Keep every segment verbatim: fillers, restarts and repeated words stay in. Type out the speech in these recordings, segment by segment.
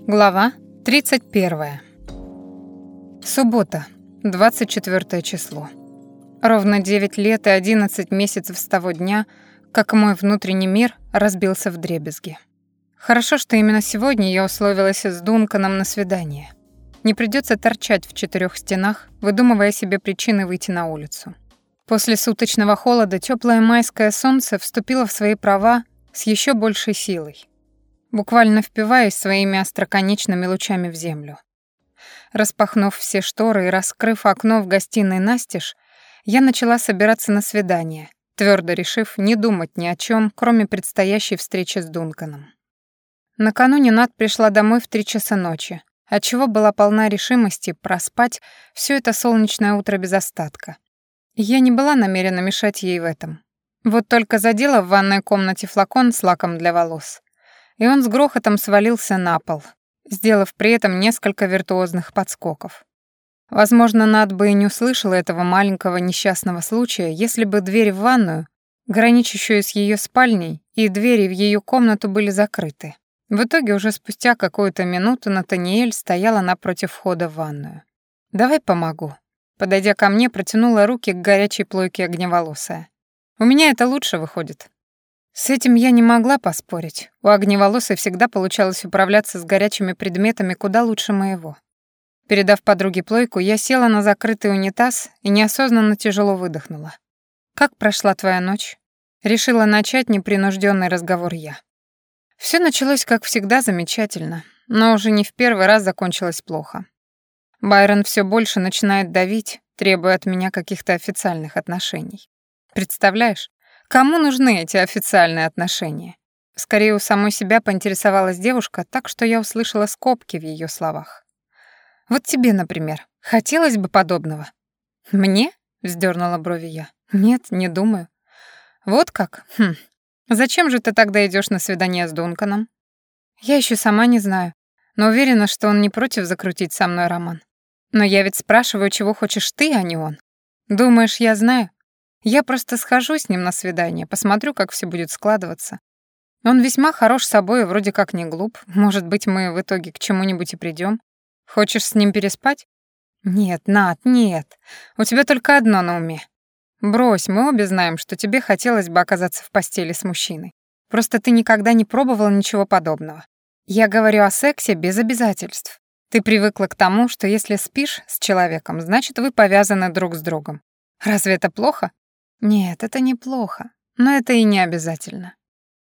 Глава тридцать первая. Суббота, двадцать четвёртое число. Ровно девять лет и одиннадцать месяцев с того дня, как мой внутренний мир разбился вдребезги. Хорошо, что именно сегодня я условилась с Дунканом на свидание. Не придётся торчать в четырёх стенах, выдумывая себе причины выйти на улицу. После суточного холода тёплое майское солнце вступило в свои права с ещё большей силой, буквально впиваясь своими остроконечными лучами в землю. Распахнув все шторы и раскрыв окно в гостиной настежь, я начала собираться на свидание, твердо решив не думать ни о чем, кроме предстоящей встречи с Дунканом. Накануне Нат пришла домой в три часа ночи, отчего была полна решимости проспать все это солнечное утро без остатка. Я не была намерена мешать ей в этом. Вот только задела в ванной комнате флакон с лаком для волос, и он с грохотом свалился на пол, сделав при этом несколько виртуозных подскоков. Возможно, Нат бы и не услышала этого маленького несчастного случая, если бы дверь в ванную, граничащую с ее спальней, и двери в ее комнату были закрыты. В итоге уже спустя какую-то минуту Натаниэль стояла напротив входа в ванную. «Давай помогу». Подойдя ко мне, протянула руки к горячей плойке огневолосая. «У меня это лучше выходит». С этим я не могла поспорить. У огневолосой всегда получалось управляться с горячими предметами куда лучше моего. Передав подруге плойку, я села на закрытый унитаз и неосознанно тяжело выдохнула. «Как прошла твоя ночь?» Решила начать непринужденный разговор я. Все началось, как всегда, замечательно, но уже не в первый раз закончилось плохо. Байрон все больше начинает давить, требуя от меня каких-то официальных отношений. Представляешь? Кому нужны эти официальные отношения? Скорее, у самой себя поинтересовалась девушка, так что я услышала скобки в ее словах. Вот тебе, например, хотелось бы подобного? Мне? Вздернула брови я. Нет, не думаю. Вот как? Хм. Зачем же ты тогда идешь на свидание с Дунканом? Я еще сама не знаю, но уверена, что он не против закрутить со мной роман. Но я ведь спрашиваю, чего хочешь ты, а не он. Думаешь, я знаю? Я просто схожу с ним на свидание, посмотрю, как все будет складываться. Он весьма хорош собой и вроде как не глуп. Может быть, мы в итоге к чему-нибудь и придем. Хочешь с ним переспать? Нет, Нат, нет. У тебя только одно на уме. Брось, мы обе знаем, что тебе хотелось бы оказаться в постели с мужчиной. Просто ты никогда не пробовала ничего подобного. Я говорю о сексе без обязательств. Ты привыкла к тому, что если спишь с человеком, значит, вы повязаны друг с другом. Разве это плохо? Нет, это неплохо, но это и не обязательно.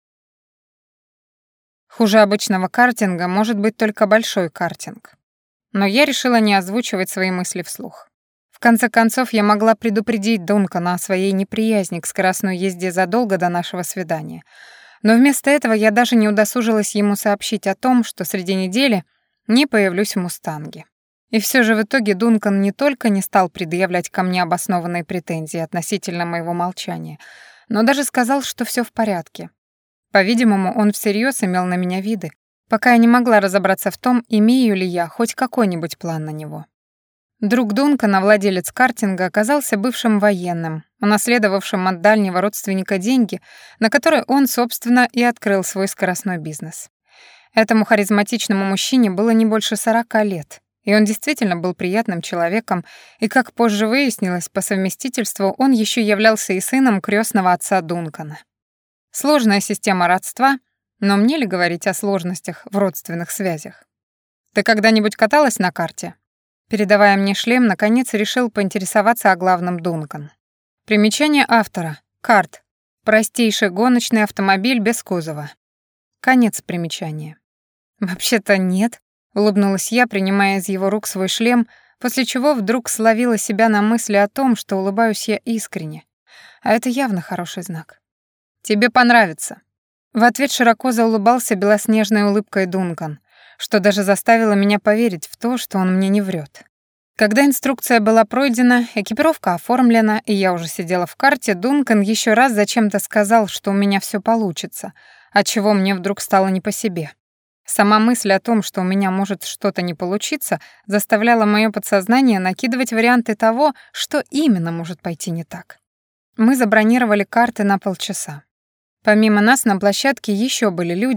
Хуже обычного картинга может быть только большой картинг. Но я решила не озвучивать свои мысли вслух. В конце концов, я могла предупредить Дункана о своей неприязни к скоростной езде задолго до нашего свидания. Но вместо этого я даже не удосужилась ему сообщить о том, что среди недели не появлюсь в «Мустанге». И все же в итоге Дункан не только не стал предъявлять ко мне обоснованные претензии относительно моего молчания, но даже сказал, что все в порядке. По-видимому, он всерьез имел на меня виды, пока я не могла разобраться в том, имею ли я хоть какой-нибудь план на него. Друг Дункана, владелец картинга, оказался бывшим военным, унаследовавшим от дальнего родственника деньги, на которые он, собственно, и открыл свой скоростной бизнес. Этому харизматичному мужчине было не больше сорока лет, и он действительно был приятным человеком, и, как позже выяснилось, по совместительству он еще являлся и сыном крестного отца Дункана. Сложная система родства, но мне ли говорить о сложностях в родственных связях? «Ты когда-нибудь каталась на карте?» Передавая мне шлем, наконец решил поинтересоваться о главном Дункан. Примечание автора. Карт. Простейший гоночный автомобиль без кузова. Конец примечания. «Вообще-то нет», — улыбнулась я, принимая из его рук свой шлем, после чего вдруг словила себя на мысли о том, что улыбаюсь я искренне. А это явно хороший знак. «Тебе понравится». В ответ широко заулыбался белоснежной улыбкой Дункан, что даже заставило меня поверить в то, что он мне не врет. Когда инструкция была пройдена, экипировка оформлена, и я уже сидела в карте, Дункан еще раз зачем-то сказал, что у меня все получится, отчего мне вдруг стало не по себе. Сама мысль о том, что у меня может что-то не получиться, заставляла моё подсознание накидывать варианты того, что именно может пойти не так. Мы забронировали карты на полчаса. Помимо нас на площадке еще были люди,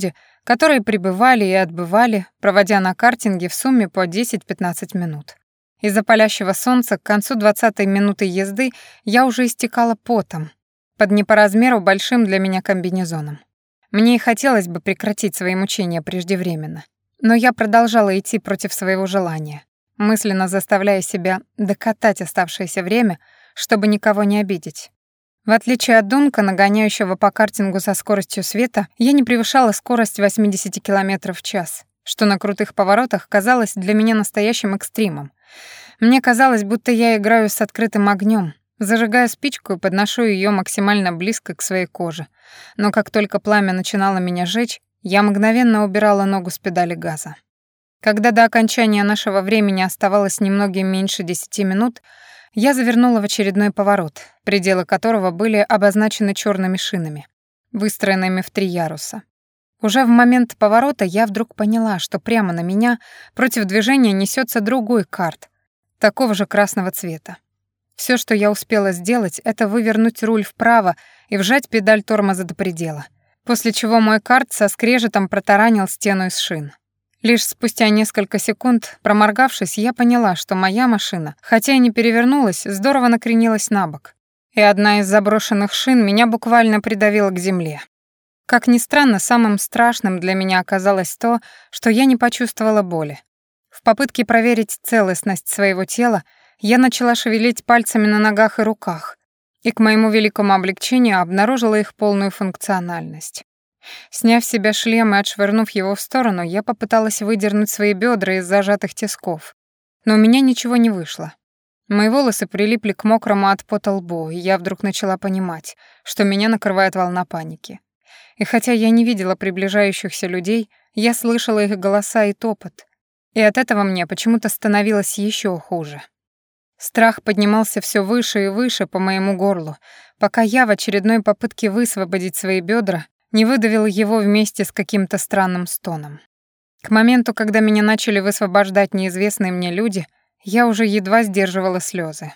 которые прибывали и отбывали, проводя на картинге в сумме по десять-пятнадцать минут. Из-за палящего солнца к концу двадцатой минуты езды я уже истекала потом, под не по размеру большим для меня комбинезоном. Мне и хотелось бы прекратить свои мучения преждевременно, но я продолжала идти против своего желания, мысленно заставляя себя докатать оставшееся время, чтобы никого не обидеть. В отличие от Дункана, гоняющего по картингу со скоростью света, я не превышала скорость восемьдесят километров в час, что на крутых поворотах казалось для меня настоящим экстримом. Мне казалось, будто я играю с открытым огнем, зажигаю спичку и подношу ее максимально близко к своей коже. Но как только пламя начинало меня жечь, я мгновенно убирала ногу с педали газа. Когда до окончания нашего времени оставалось немногим меньше десяти минут, я завернула в очередной поворот, пределы которого были обозначены черными шинами, выстроенными в три яруса. Уже в момент поворота я вдруг поняла, что прямо на меня против движения несется другой карт, такого же красного цвета. Все, что я успела сделать, это вывернуть руль вправо и вжать педаль тормоза до предела, после чего мой карт со скрежетом протаранил стену из шин. Лишь спустя несколько секунд, проморгавшись, я поняла, что моя машина, хотя и не перевернулась, здорово накренилась на бок, и одна из заброшенных шин меня буквально придавила к земле. Как ни странно, самым страшным для меня оказалось то, что я не почувствовала боли. В попытке проверить целостность своего тела я начала шевелить пальцами на ногах и руках, и к моему великому облегчению обнаружила их полную функциональность. Сняв с себя шлем и отшвырнув его в сторону, я попыталась выдернуть свои бедра из зажатых тисков, но у меня ничего не вышло. Мои волосы прилипли к мокрому от пота лбу, и я вдруг начала понимать, что меня накрывает волна паники. И хотя я не видела приближающихся людей, я слышала их голоса и топот, и от этого мне почему-то становилось еще хуже. Страх поднимался все выше и выше по моему горлу, пока я в очередной попытке высвободить свои бедра не выдавила его вместе с каким-то странным стоном. К моменту, когда меня начали высвобождать неизвестные мне люди, я уже едва сдерживала слезы.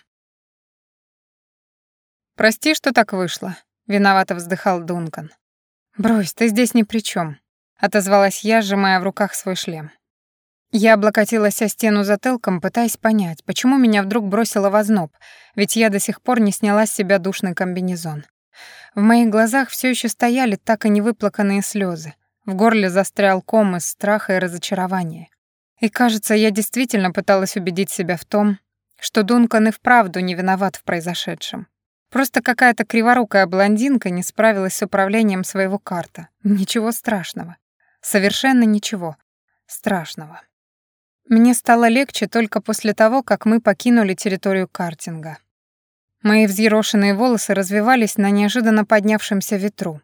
«Прости, что так вышло», — виновато вздыхал Дункан. «Брось, ты здесь ни при чем», — отозвалась я, сжимая в руках свой шлем. Я облокотилась о стену затылком, пытаясь понять, почему меня вдруг бросило в озноб, ведь я до сих пор не сняла с себя душный комбинезон. В моих глазах все еще стояли так и невыплаканные слезы, в горле застрял ком из страха и разочарования. И, кажется, я действительно пыталась убедить себя в том, что Дункан и вправду не виноват в произошедшем. Просто какая-то криворукая блондинка не справилась с управлением своего карта. Ничего страшного. Совершенно ничего страшного. Мне стало легче только после того, как мы покинули территорию картинга. Мои взъерошенные волосы развивались на неожиданно поднявшемся ветру.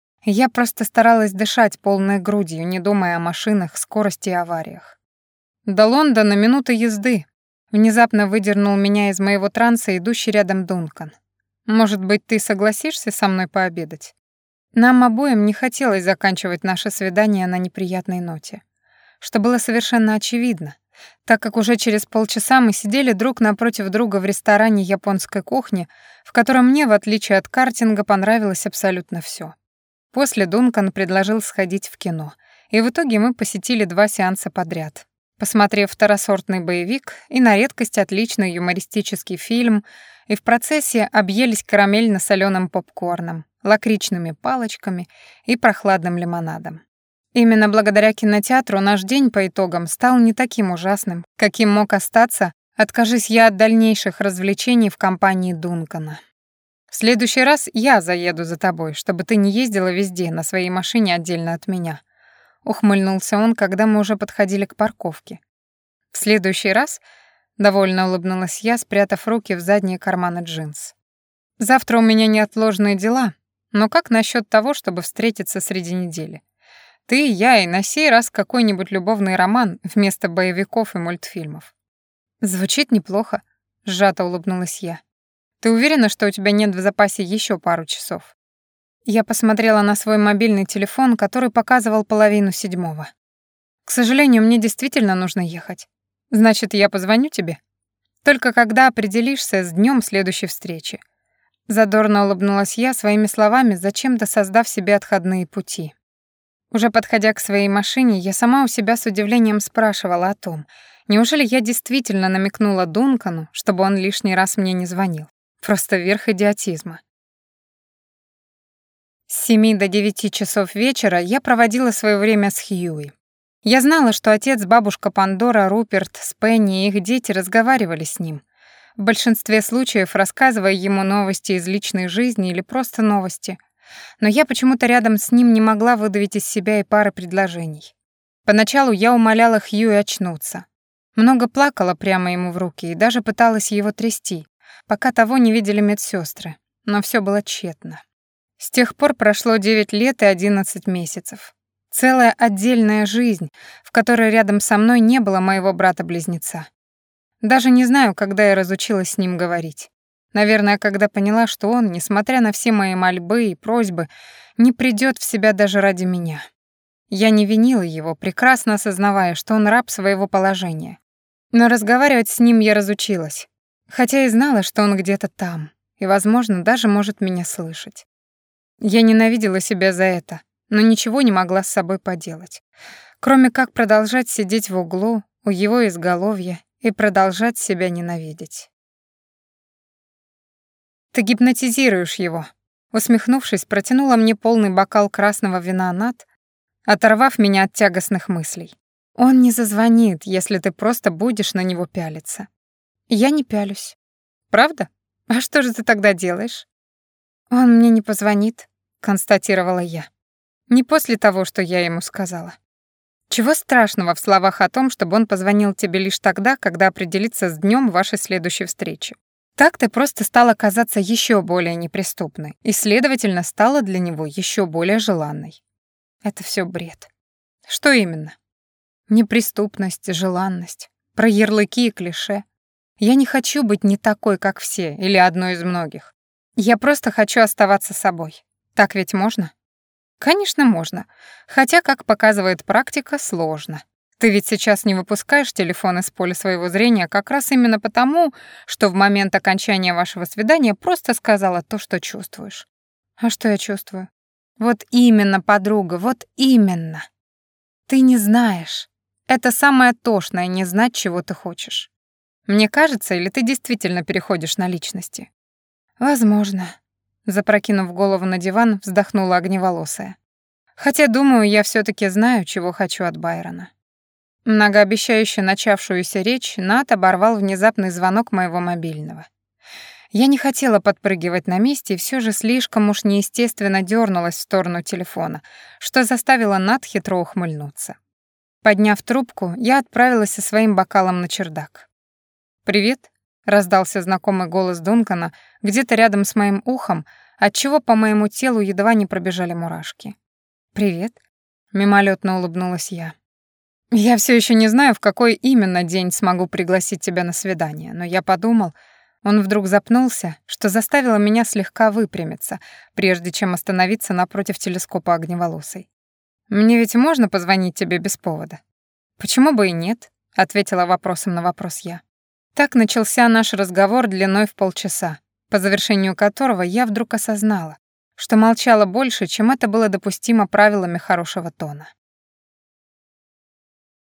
Я просто старалась дышать полной грудью, не думая о машинах, скорости и авариях. До Лондона минута езды. Внезапно выдернул меня из моего транса идущий рядом Дункан. Может быть, ты согласишься со мной пообедать? Нам обоим не хотелось заканчивать наше свидание на неприятной ноте, что было совершенно очевидно, так как уже через полчаса мы сидели друг напротив друга в ресторане японской кухни, в котором мне, в отличие от картинга, понравилось абсолютно всё. После Дункан предложил сходить в кино, и в итоге мы посетили два сеанса подряд, посмотрев второсортный боевик и на редкость отличный юмористический фильм, и в процессе объелись карамельно-солёным попкорном, лакричными палочками и прохладным лимонадом. Именно благодаря кинотеатру наш день по итогам стал не таким ужасным, каким мог остаться, откажись я от дальнейших развлечений в компании Дункана. В следующий раз я заеду за тобой, чтобы ты не ездила везде на своей машине отдельно от меня. Ухмыльнулся он, когда мы уже подходили к парковке. В следующий раз, довольно улыбнулась я, спрятав руки в задние карманы джинс. Завтра у меня неотложные дела, но как насчет того, чтобы встретиться среди недели? Ты, я и на сей раз какой-нибудь любовный роман вместо боевиков и мультфильмов. Звучит неплохо, сжато улыбнулась я. Ты уверена, что у тебя нет в запасе еще пару часов? Я посмотрела на свой мобильный телефон, который показывал половину седьмого. К сожалению, мне действительно нужно ехать. Значит, я позвоню тебе? Только когда определишься с днем следующей встречи. Задорно улыбнулась я своими словами, зачем-то создав себе отходные пути. Уже подходя к своей машине, я сама у себя с удивлением спрашивала о том, неужели я действительно намекнула Дункану, чтобы он лишний раз мне не звонил. Просто верх идиотизма. С семи до девяти часов вечера я проводила свое время с Хьюи. Я знала, что отец, бабушка Пандора, Руперт, Спенни и их дети разговаривали с ним, в большинстве случаев рассказывая ему новости из личной жизни или просто новости. Но я почему-то рядом с ним не могла выдавить из себя и пары предложений. Поначалу я умоляла Хьюи очнуться. Много плакала прямо ему в руки и даже пыталась его трясти, пока того не видели медсестры, но все было тщетно. С тех пор прошло девять лет и одиннадцать месяцев. Целая отдельная жизнь, в которой рядом со мной не было моего брата-близнеца. Даже не знаю, когда я разучилась с ним говорить. Наверное, когда поняла, что он, несмотря на все мои мольбы и просьбы, не придёт в себя даже ради меня. Я не винила его, прекрасно осознавая, что он раб своего положения. Но разговаривать с ним я разучилась, хотя и знала, что он где-то там, и, возможно, даже может меня слышать. Я ненавидела себя за это, но ничего не могла с собой поделать, кроме как продолжать сидеть в углу у его изголовья и продолжать себя ненавидеть. «Ты гипнотизируешь его», — усмехнувшись, протянула мне полный бокал красного вина Нат, оторвав меня от тягостных мыслей. «Он не зазвонит, если ты просто будешь на него пялиться». «Я не пялюсь». «Правда? А что же ты тогда делаешь?» «Он мне не позвонит», — констатировала я. Не после того, что я ему сказала. Чего страшного в словах о том, чтобы он позвонил тебе лишь тогда, когда определится с днём вашей следующей встречи? Так ты просто стала казаться ещё более неприступной и, следовательно, стала для него ещё более желанной. Это всё бред. Что именно? Неприступность, желанность, про ярлыки и клише. Я не хочу быть не такой, как все, или одной из многих. Я просто хочу оставаться собой. Так ведь можно? Конечно, можно. Хотя, как показывает практика, сложно. Ты ведь сейчас не выпускаешь телефон из поля своего зрения как раз именно потому, что в момент окончания вашего свидания просто сказала то, что чувствуешь. А что я чувствую? Вот именно, подруга, вот именно. Ты не знаешь. Это самое тошное — не знать, чего ты хочешь. Мне кажется, или ты действительно переходишь на личности? Возможно. Запрокинув голову на диван, вздохнула огневолосая. Хотя, думаю, я всё-таки знаю, чего хочу от Байрона. Многообещающе начавшуюся речь Нат оборвал внезапный звонок моего мобильного. Я не хотела подпрыгивать на месте и всё же слишком уж неестественно дёрнулась в сторону телефона, что заставило Нат хитро ухмыльнуться. Подняв трубку, я отправилась со своим бокалом на чердак. «Привет», — раздался знакомый голос Дункана где-то рядом с моим ухом, отчего по моему телу едва не пробежали мурашки. «Привет», — мимолетно улыбнулась я. «Я все еще не знаю, в какой именно день смогу пригласить тебя на свидание, но я подумал...» Он вдруг запнулся, что заставило меня слегка выпрямиться, прежде чем остановиться напротив телескопа огневолосой. «Мне ведь можно позвонить тебе без повода?» «Почему бы и нет?» — ответила вопросом на вопрос я. Так начался наш разговор длиной в полчаса, по завершению которого я вдруг осознала, что молчала больше, чем это было допустимо правилами хорошего тона.